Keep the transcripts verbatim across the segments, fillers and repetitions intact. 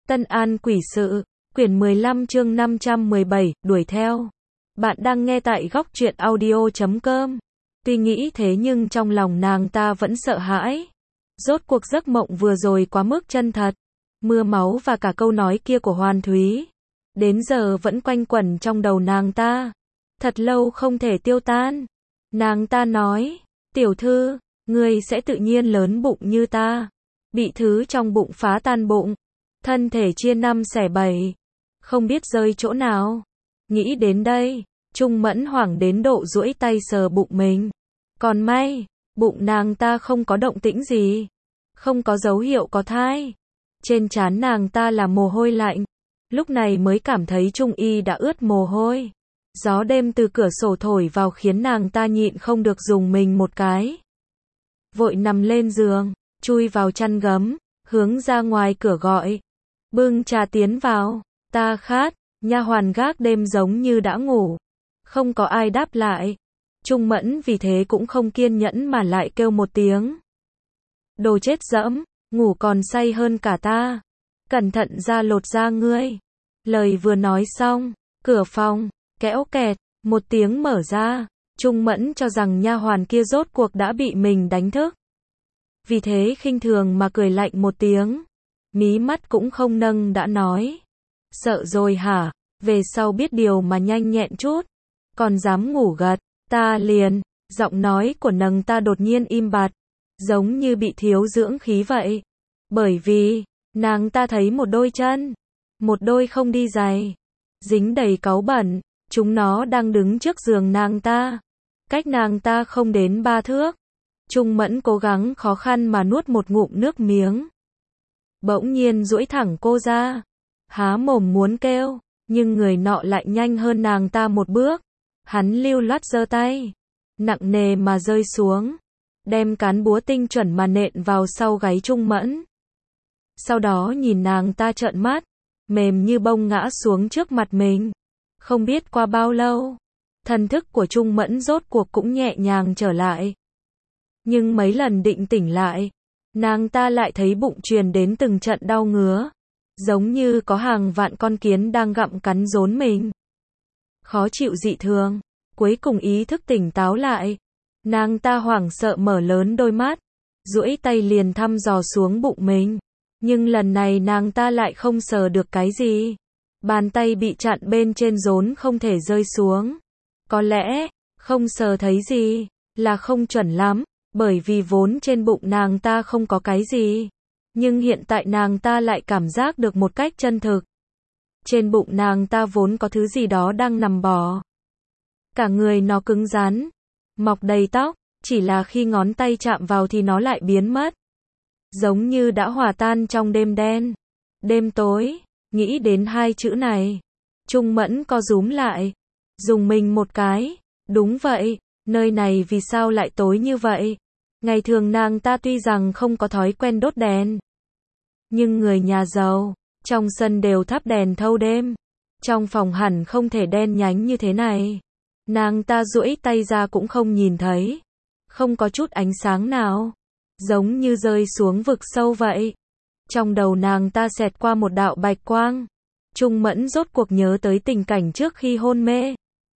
Tân An quỷ sự, quyển mười lăm chương năm trăm mười bảy, đuổi theo. Bạn đang nghe tại góc truyện audio chấm com. Tuy nghĩ thế nhưng trong lòng nàng ta vẫn sợ hãi. Rốt cuộc giấc mộng vừa rồi quá mức chân thật. Mưa máu và cả câu nói kia của Hoàn Thúy. Đến giờ vẫn quanh quẩn trong đầu nàng ta. Thật lâu không thể tiêu tan. Nàng ta nói, tiểu thư, ngươi sẽ tự nhiên lớn bụng như ta. Bị thứ trong bụng phá tan bụng. Thân thể chia năm xẻ bảy. Không biết rơi chỗ nào. Nghĩ đến đây, Trung Mẫn hoảng đến độ duỗi tay sờ bụng mình. Còn may, bụng nàng ta không có động tĩnh gì. Không có dấu hiệu có thai. Trên trán nàng ta là mồ hôi lạnh. Lúc này mới cảm thấy Trung Y đã ướt mồ hôi. Gió đêm từ cửa sổ thổi vào khiến nàng ta nhịn không được dùng mình một cái. Vội nằm lên giường, chui vào chăn gấm, hướng ra ngoài cửa gọi. Bưng trà tiến vào, ta khát. Nha hoàn gác đêm giống như đã ngủ. Không có ai đáp lại. Trung Mẫn vì thế cũng không kiên nhẫn mà lại kêu một tiếng. Đồ chết dẫm, ngủ còn say hơn cả ta. Cẩn thận ra lột da ngươi. Lời vừa nói xong, cửa phòng, kéo kẹt, một tiếng mở ra. Trung Mẫn cho rằng nha hoàn kia rốt cuộc đã bị mình đánh thức. Vì thế khinh thường mà cười lạnh một tiếng. Mí mắt cũng không nâng đã nói. Sợ rồi hả? Về sau biết điều mà nhanh nhẹn chút. Còn dám ngủ gật, ta liền. Giọng nói của nàng ta đột nhiên im bặt. Giống như bị thiếu dưỡng khí vậy. Bởi vì, nàng ta thấy một đôi chân. Một đôi không đi giày. Dính đầy cáu bẩn. Chúng nó đang đứng trước giường nàng ta. Cách nàng ta không đến ba thước. Trung Mẫn cố gắng khó khăn mà nuốt một ngụm nước miếng. Bỗng nhiên duỗi thẳng cô ra. Há mồm muốn kêu, nhưng người nọ lại nhanh hơn nàng ta một bước. Hắn lưu loát giơ tay, nặng nề mà rơi xuống, đem cán búa tinh chuẩn mà nện vào sau gáy Trung Mẫn. Sau đó nhìn nàng ta trợn mắt, mềm như bông ngã xuống trước mặt mình. Không biết qua bao lâu, thần thức của Trung Mẫn rốt cuộc cũng nhẹ nhàng trở lại. Nhưng mấy lần định tỉnh lại, nàng ta lại thấy bụng truyền đến từng trận đau ngứa. Giống như có hàng vạn con kiến đang gặm cắn rốn mình. Khó chịu dị thường. Cuối cùng ý thức tỉnh táo lại. Nàng ta hoảng sợ mở lớn đôi mắt. Duỗi tay liền thăm dò xuống bụng mình. Nhưng lần này nàng ta lại không sờ được cái gì. Bàn tay bị chặn bên trên rốn không thể rơi xuống. Có lẽ, không sờ thấy gì, là không chuẩn lắm. Bởi vì vốn trên bụng nàng ta không có cái gì. Nhưng hiện tại nàng ta lại cảm giác được một cách chân thực. Trên bụng nàng ta vốn có thứ gì đó đang nằm bò. Cả người nó cứng rắn, mọc đầy tóc, chỉ là khi ngón tay chạm vào thì nó lại biến mất. Giống như đã hòa tan trong đêm đen. Đêm tối, nghĩ đến hai chữ này. Trung Mẫn co rúm lại, dùng mình một cái. Đúng vậy, nơi này vì sao lại tối như vậy? Ngày thường nàng ta tuy rằng không có thói quen đốt đèn. Nhưng người nhà giàu, trong sân đều thắp đèn thâu đêm. Trong phòng hẳn không thể đen nhánh như thế này. Nàng ta duỗi tay ra cũng không nhìn thấy. Không có chút ánh sáng nào. Giống như rơi xuống vực sâu vậy. Trong đầu nàng ta xẹt qua một đạo bạch quang. Trung Mẫn rốt cuộc nhớ tới tình cảnh trước khi hôn mê.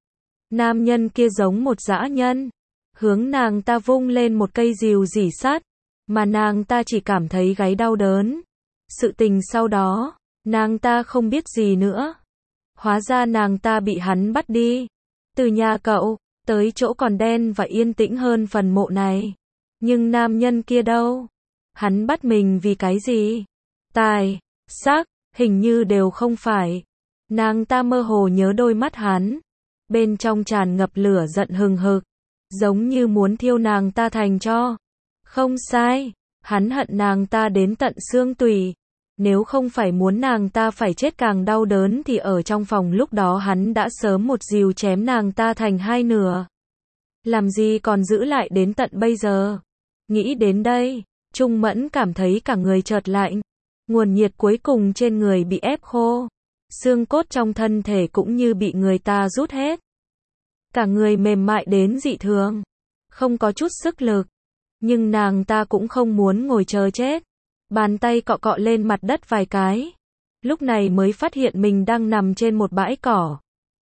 Nam nhân kia giống một dã nhân. Hướng nàng ta vung lên một cây rìu rỉ sắt. Mà nàng ta chỉ cảm thấy gáy đau đớn. Sự tình sau đó, nàng ta không biết gì nữa. Hóa ra nàng ta bị hắn bắt đi. Từ nhà cậu, tới chỗ còn đen và yên tĩnh hơn phần mộ này. Nhưng nam nhân kia đâu? Hắn bắt mình vì cái gì? Tài, sắc, hình như đều không phải. Nàng ta mơ hồ nhớ đôi mắt hắn. Bên trong tràn ngập lửa giận hừng hực. Giống như muốn thiêu nàng ta thành tro. Không sai, hắn hận nàng ta đến tận xương tủy. Nếu không phải muốn nàng ta phải chết càng đau đớn thì ở trong phòng lúc đó hắn đã sớm một rìu chém nàng ta thành hai nửa. Làm gì còn giữ lại đến tận bây giờ? Nghĩ đến đây, Trung Mẫn cảm thấy cả người chợt lạnh. Nguồn nhiệt cuối cùng trên người bị ép khô. Xương cốt trong thân thể cũng như bị người ta rút hết. Cả người mềm mại đến dị thường. Không có chút sức lực. Nhưng nàng ta cũng không muốn ngồi chờ chết. Bàn tay cọ cọ lên mặt đất vài cái. lúc này mới phát hiện mình đang nằm trên một bãi cỏ.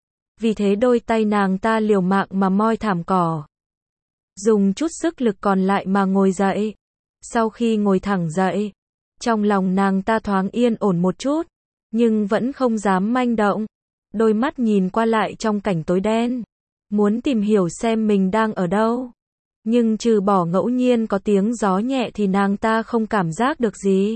Vì thế đôi tay nàng ta liều mạng mà moi thảm cỏ. Dùng chút sức lực còn lại mà ngồi dậy. Sau khi ngồi thẳng dậy, trong lòng nàng ta thoáng yên ổn một chút, nhưng vẫn không dám manh động. Đôi mắt nhìn qua lại trong cảnh tối đen, muốn tìm hiểu xem mình đang ở đâu. Nhưng trừ bỏ ngẫu nhiên có tiếng gió nhẹ thì nàng ta không cảm giác được gì.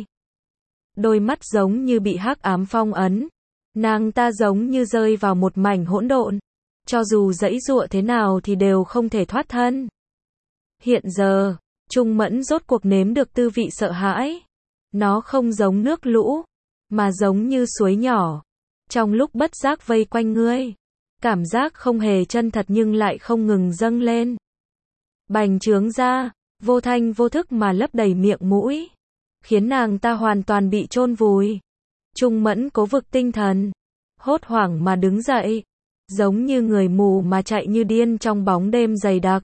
Đôi mắt giống như bị hắc ám phong ấn. Nàng ta giống như rơi vào một mảnh hỗn độn. Cho dù giãy giụa thế nào thì đều không thể thoát thân. Hiện giờ, Trung Mẫn rốt cuộc nếm được tư vị sợ hãi. Nó không giống nước lũ, mà giống như suối nhỏ. Trong lúc bất giác vây quanh ngươi, cảm giác không hề chân thật nhưng lại không ngừng dâng lên. Bành trướng ra, vô thanh vô thức mà lấp đầy miệng mũi, khiến nàng ta hoàn toàn bị chôn vùi. Trung Mẫn cố vực tinh thần, hốt hoảng mà đứng dậy, giống như người mù mà chạy như điên trong bóng đêm dày đặc.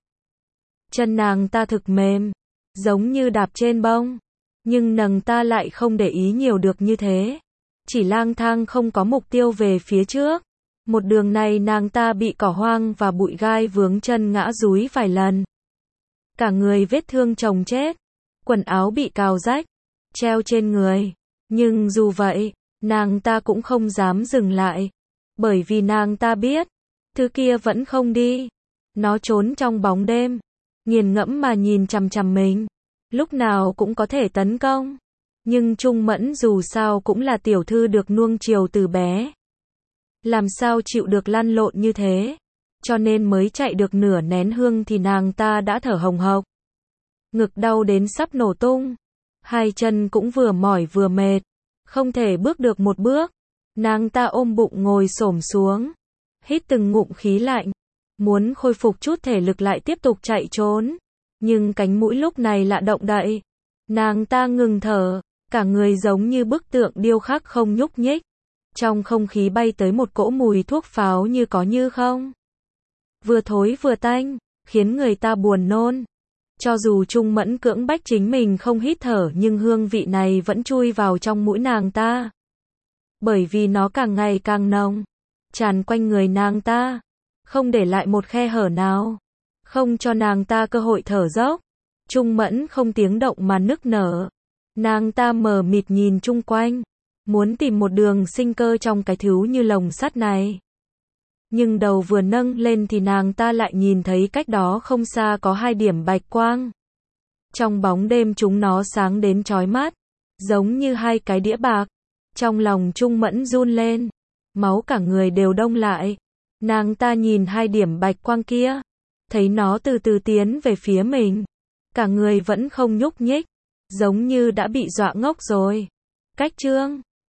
Chân nàng ta thực mềm, giống như đạp trên bông, nhưng nàng ta lại không để ý nhiều được như thế. Chỉ lang thang không có mục tiêu về phía trước. Một đường này nàng ta bị cỏ hoang và bụi gai vướng chân ngã dúi vài lần. Cả người vết thương chồng chết, quần áo bị cào rách, treo trên người. Nhưng dù vậy, nàng ta cũng không dám dừng lại. Bởi vì nàng ta biết, thứ kia vẫn không đi. Nó trốn trong bóng đêm, nghiền ngẫm mà nhìn chằm chằm mình. Lúc nào cũng có thể tấn công. Nhưng Trung Mẫn dù sao cũng là tiểu thư được nuông chiều từ bé. Làm sao chịu được lăn lộn như thế. Cho nên mới chạy được nửa nén hương thì nàng ta đã thở hồng hộc. Ngực đau đến sắp nổ tung. Hai chân cũng vừa mỏi vừa mệt. Không thể bước được một bước. Nàng ta ôm bụng ngồi xổm xuống. Hít từng ngụm khí lạnh. Muốn khôi phục chút thể lực lại tiếp tục chạy trốn. Nhưng cánh mũi lúc này lạ động đậy. Nàng ta ngừng thở. Cả người giống như bức tượng điêu khắc không nhúc nhích. Trong không khí bay tới một cỗ mùi thuốc pháo như có như không. Vừa thối vừa tanh, khiến người ta buồn nôn. Cho dù Trung Mẫn cưỡng bách chính mình không hít thở nhưng hương vị này vẫn chui vào trong mũi nàng ta. Bởi vì nó càng ngày càng nồng, tràn quanh người nàng ta, không để lại một khe hở nào, không cho nàng ta cơ hội thở dốc. Trung Mẫn không tiếng động mà nức nở. Nàng ta mờ mịt nhìn chung quanh, muốn tìm một đường sinh cơ trong cái thứ như lồng sắt này. Nhưng đầu vừa nâng lên thì nàng ta lại nhìn thấy cách đó không xa có hai điểm bạch quang. Trong bóng đêm chúng nó sáng đến chói mắt, giống như hai cái đĩa bạc. Trong lòng Trung Mẫn run lên, máu cả người đều đông lại. Nàng ta nhìn hai điểm bạch quang kia, thấy nó từ từ tiến về phía mình. Cả người vẫn không nhúc nhích, giống như đã bị dọa ngốc rồi. Cách chương